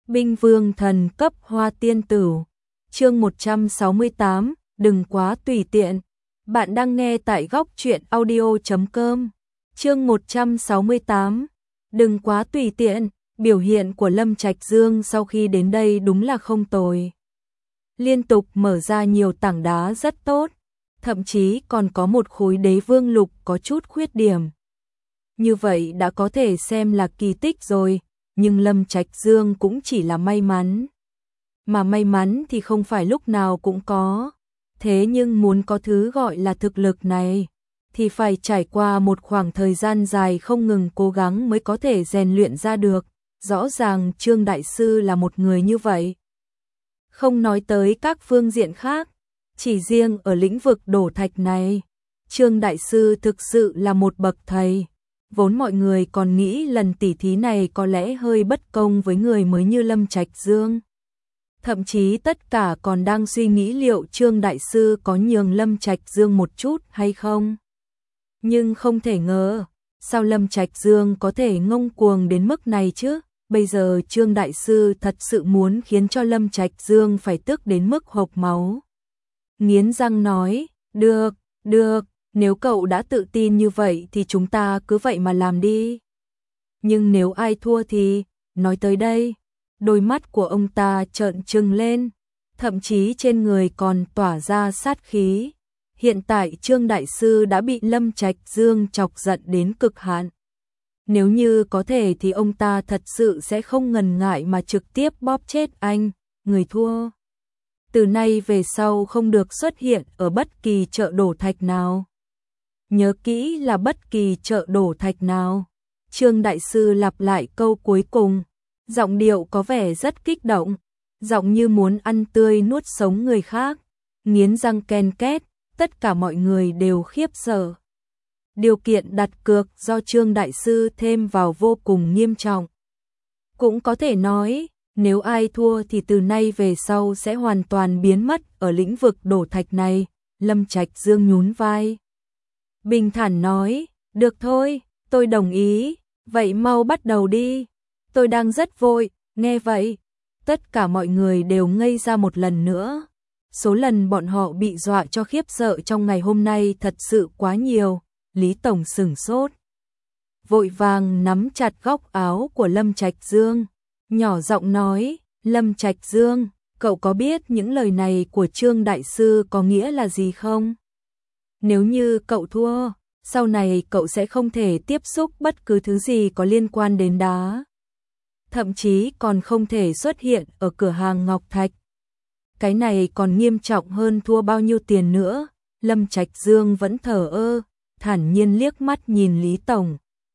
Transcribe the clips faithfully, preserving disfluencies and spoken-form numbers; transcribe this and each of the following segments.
Binh vương thần cấp hoa tiên tử. Chương một trăm sáu mươi tám, đừng quá tùy tiện. Bạn đang nghe tại góc truyện audio chấm com. Chương một trăm sáu mươi tám, đừng quá tùy tiện. Biểu hiện của Lâm Trạch Dương sau khi đến đây đúng là không tồi. Liên tục mở ra nhiều tảng đá rất tốt, thậm chí còn có một khối đế vương lục có chút khuyết điểm. Như vậy đã có thể xem là kỳ tích rồi, nhưng Lâm Trạch Dương cũng chỉ là may mắn. Mà may mắn thì không phải lúc nào cũng có. Thế nhưng muốn có thứ gọi là thực lực này, thì phải trải qua một khoảng thời gian dài không ngừng cố gắng mới có thể rèn luyện ra được. Rõ ràng Trương Đại Sư là một người như vậy. Không nói tới các phương diện khác, chỉ riêng ở lĩnh vực đổ thạch này, Trương Đại Sư thực sự là một bậc thầy. Vốn mọi người còn nghĩ lần tỉ thí này có lẽ hơi bất công với người mới như Lâm Trạch Dương. Thậm chí tất cả còn đang suy nghĩ liệu Trương Đại Sư có nhường Lâm Trạch Dương một chút hay không. Nhưng không thể ngờ, sao Lâm Trạch Dương có thể ngông cuồng đến mức này chứ? Bây giờ Trương Đại Sư thật sự muốn khiến cho Lâm Trạch Dương phải tức đến mức hộc máu. Nghiến răng nói, được, được, nếu cậu đã tự tin như vậy thì chúng ta cứ vậy mà làm đi. Nhưng nếu ai thua thì, nói tới đây, đôi mắt của ông ta trợn trừng lên, thậm chí trên người còn tỏa ra sát khí. Hiện tại Trương Đại Sư đã bị Lâm Trạch Dương chọc giận đến cực hạn. Nếu như có thể thì ông ta thật sự sẽ không ngần ngại mà trực tiếp bóp chết anh, người thua. Từ nay về sau không được xuất hiện ở bất kỳ chợ đổ thạch nào. Nhớ kỹ là bất kỳ chợ đổ thạch nào. Trương Đại Sư lặp lại câu cuối cùng, giọng điệu có vẻ rất kích động, giọng như muốn ăn tươi nuốt sống người khác, nghiến răng ken két, tất cả mọi người đều khiếp sợ. Điều kiện đặt cược do Trương Đại Sư thêm vào vô cùng nghiêm trọng. Cũng có thể nói, nếu ai thua thì từ nay về sau sẽ hoàn toàn biến mất ở lĩnh vực đổ thạch này. Lâm Trạch Dương nhún vai, bình thản nói, được thôi, tôi đồng ý, vậy mau bắt đầu đi. Tôi đang rất vội. Nghe vậy, tất cả mọi người đều ngây ra một lần nữa. Số lần bọn họ bị dọa cho khiếp sợ trong ngày hôm nay thật sự quá nhiều. Lý Tổng sửng sốt, vội vàng nắm chặt góc áo của Lâm Trạch Dương, nhỏ giọng nói, Lâm Trạch Dương, cậu có biết những lời này của Trương Đại Sư có nghĩa là gì không? Nếu như cậu thua, sau này cậu sẽ không thể tiếp xúc bất cứ thứ gì có liên quan đến đá. Thậm chí còn không thể xuất hiện ở cửa hàng ngọc thạch. Cái này còn nghiêm trọng hơn thua bao nhiêu tiền nữa. Lâm Trạch Dương vẫn thờ ơ, thản nhiên liếc mắt nhìn Lý Tổng.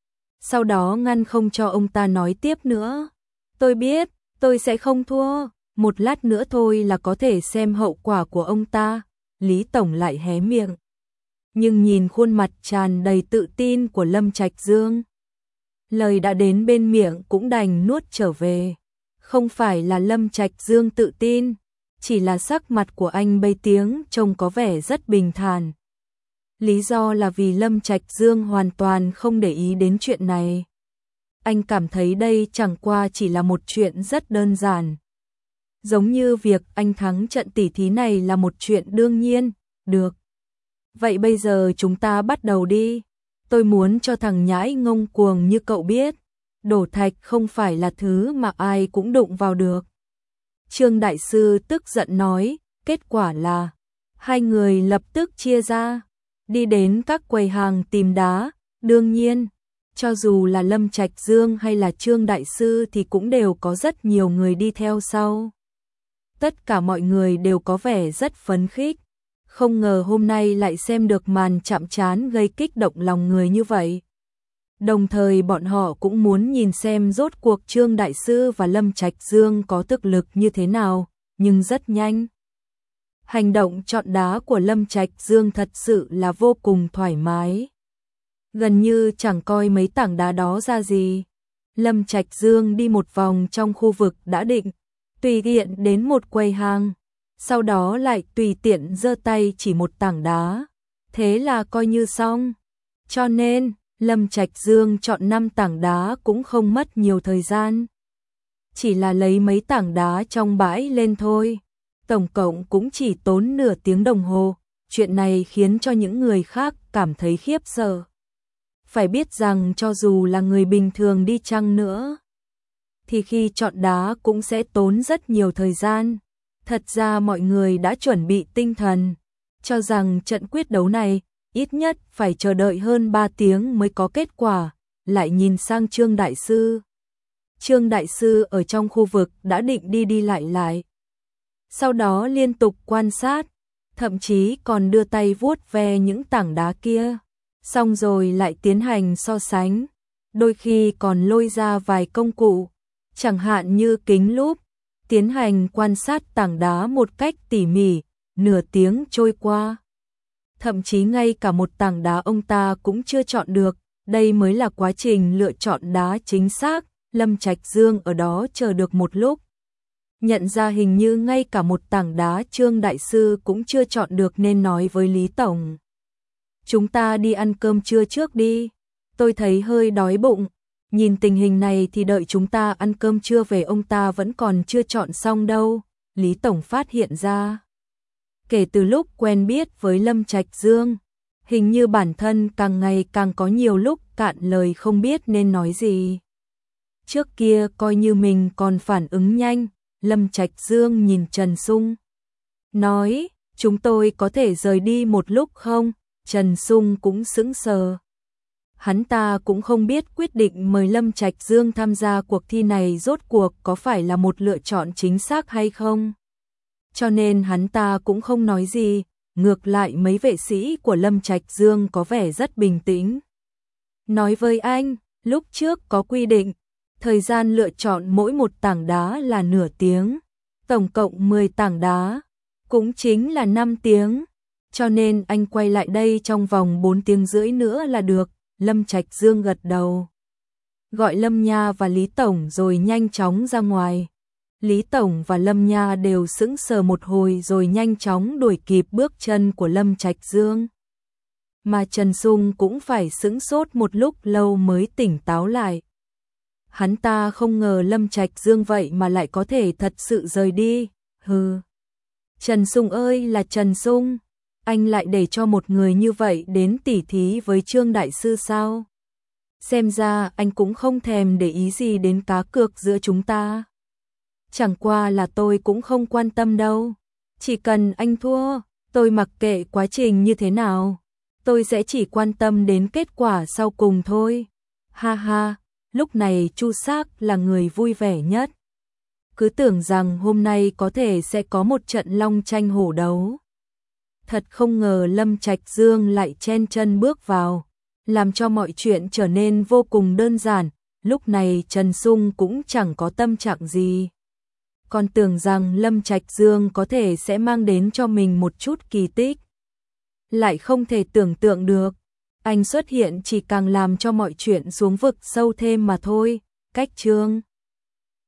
Sau đó ngăn không cho ông ta nói tiếp nữa. Tôi biết, tôi sẽ không thua, một lát nữa thôi là có thể xem hậu quả của ông ta. Lý Tổng lại hé miệng. Nhưng nhìn khuôn mặt tràn đầy tự tin của Lâm Trạch Dương, lời đã đến bên miệng cũng đành nuốt trở về. Không phải là Lâm Trạch Dương tự tin, chỉ là sắc mặt của anh bây tiếng trông có vẻ rất bình thản. Lý do là vì Lâm Trạch Dương hoàn toàn không để ý đến chuyện này. Anh cảm thấy đây chẳng qua chỉ là một chuyện rất đơn giản. Giống như việc anh thắng trận tỉ thí này là một chuyện đương nhiên. Được. Vậy bây giờ chúng ta bắt đầu đi. Tôi muốn cho thằng nhãi ngông cuồng như cậu biết, đổ thạch không phải là thứ mà ai cũng đụng vào được. Trương Đại Sư tức giận nói, kết quả là hai người lập tức chia ra, đi đến các quầy hàng tìm đá. Đương nhiên, cho dù là Lâm Trạch Dương hay là Trương Đại Sư thì cũng đều có rất nhiều người đi theo sau. Tất cả mọi người đều có vẻ rất phấn khích. Không ngờ hôm nay lại xem được màn chạm trán gây kích động lòng người như vậy. Đồng thời bọn họ cũng muốn nhìn xem rốt cuộc Trương Đại Sư và Lâm Trạch Dương có thực lực như thế nào, nhưng rất nhanh. Hành động chọn đá của Lâm Trạch Dương thật sự là vô cùng thoải mái. Gần như chẳng coi mấy tảng đá đó ra gì. Lâm Trạch Dương đi một vòng trong khu vực đã định, tùy tiện đến một quầy hàng, sau đó lại tùy tiện giơ tay chỉ một tảng đá. Thế là coi như xong. Cho nên, Lâm Trạch Dương chọn năm tảng đá cũng không mất nhiều thời gian. chỉ là lấy mấy tảng đá trong bãi lên thôi. Tổng cộng cũng chỉ tốn nửa tiếng đồng hồ, chuyện này khiến cho những người khác cảm thấy khiếp sợ. Phải biết rằng cho dù là người bình thường đi chăng nữa, thì khi chọn đá cũng sẽ tốn rất nhiều thời gian. Thật ra mọi người đã chuẩn bị tinh thần, cho rằng trận quyết đấu này ít nhất phải chờ đợi hơn ba tiếng mới có kết quả. Lại nhìn sang Trương Đại Sư. Trương Đại Sư ở trong khu vực đã định đi đi lại lại. Sau đó liên tục quan sát, thậm chí còn đưa tay vuốt ve những tảng đá kia. Xong rồi lại tiến hành so sánh, đôi khi còn lôi ra vài công cụ, chẳng hạn như kính lúp, tiến hành quan sát tảng đá một cách tỉ mỉ. Nửa tiếng trôi qua, thậm chí ngay cả một tảng đá ông ta cũng chưa chọn được. Đây mới là quá trình lựa chọn đá chính xác. Lâm Trạch Dương ở đó chờ được một lúc, nhận ra hình như ngay cả một tảng đá Trương Đại Sư cũng chưa chọn được nên nói với Lý Tổng: chúng ta đi ăn cơm trưa trước đi, tôi thấy hơi đói bụng. Nhìn tình hình này thì đợi chúng ta ăn cơm trưa về ông ta vẫn còn chưa chọn xong đâu. Lý Tổng phát hiện ra, kể từ lúc quen biết với Lâm Trạch Dương, hình như bản thân càng ngày càng có nhiều lúc cạn lời không biết nên nói gì. Trước kia coi như mình còn phản ứng nhanh, Lâm Trạch Dương nhìn Trần Sung, nói: chúng tôi có thể rời đi một lúc không? Trần Sung cũng sững sờ. Hắn ta cũng không biết quyết định mời Lâm Trạch Dương tham gia cuộc thi này rốt cuộc có phải là một lựa chọn chính xác hay không. Cho nên hắn ta cũng không nói gì, ngược lại mấy vệ sĩ của Lâm Trạch Dương có vẻ rất bình tĩnh. Nói với anh, lúc trước có quy định, thời gian lựa chọn mỗi một tảng đá là nửa tiếng, tổng cộng mười tảng đá, cũng chính là năm tiếng, cho nên anh quay lại đây trong vòng bốn tiếng rưỡi nữa là được. Lâm Trạch Dương gật đầu, gọi Lâm Nha và Lý Tổng rồi nhanh chóng ra ngoài. Lý Tổng và Lâm Nha đều sững sờ một hồi rồi nhanh chóng đuổi kịp bước chân của Lâm Trạch Dương. Mà Trần Sung cũng phải sững sốt một lúc lâu mới tỉnh táo lại. Hắn ta không ngờ Lâm Trạch Dương vậy mà lại có thể thật sự rời đi. Hừ. Trần Sung ơi là Trần Sung, anh lại để cho một người như vậy đến tỉ thí với Trương Đại Sư sao? Xem ra anh cũng không thèm để ý gì đến cá cược giữa chúng ta. Chẳng qua là tôi cũng không quan tâm đâu. Chỉ cần anh thua, tôi mặc kệ quá trình như thế nào. Tôi sẽ chỉ quan tâm đến kết quả sau cùng thôi. Ha ha, lúc này Chu Sắc là người vui vẻ nhất. Cứ tưởng rằng hôm nay có thể sẽ có một trận long tranh hổ đấu. Thật không ngờ Lâm Trạch Dương lại chen chân bước vào, làm cho mọi chuyện trở nên vô cùng đơn giản. Lúc này Trần Sung cũng chẳng có tâm trạng gì. Còn tưởng rằng Lâm Trạch Dương có thể sẽ mang đến cho mình một chút kỳ tích. Lại không thể tưởng tượng được, anh xuất hiện chỉ càng làm cho mọi chuyện xuống vực sâu thêm mà thôi. Cách chương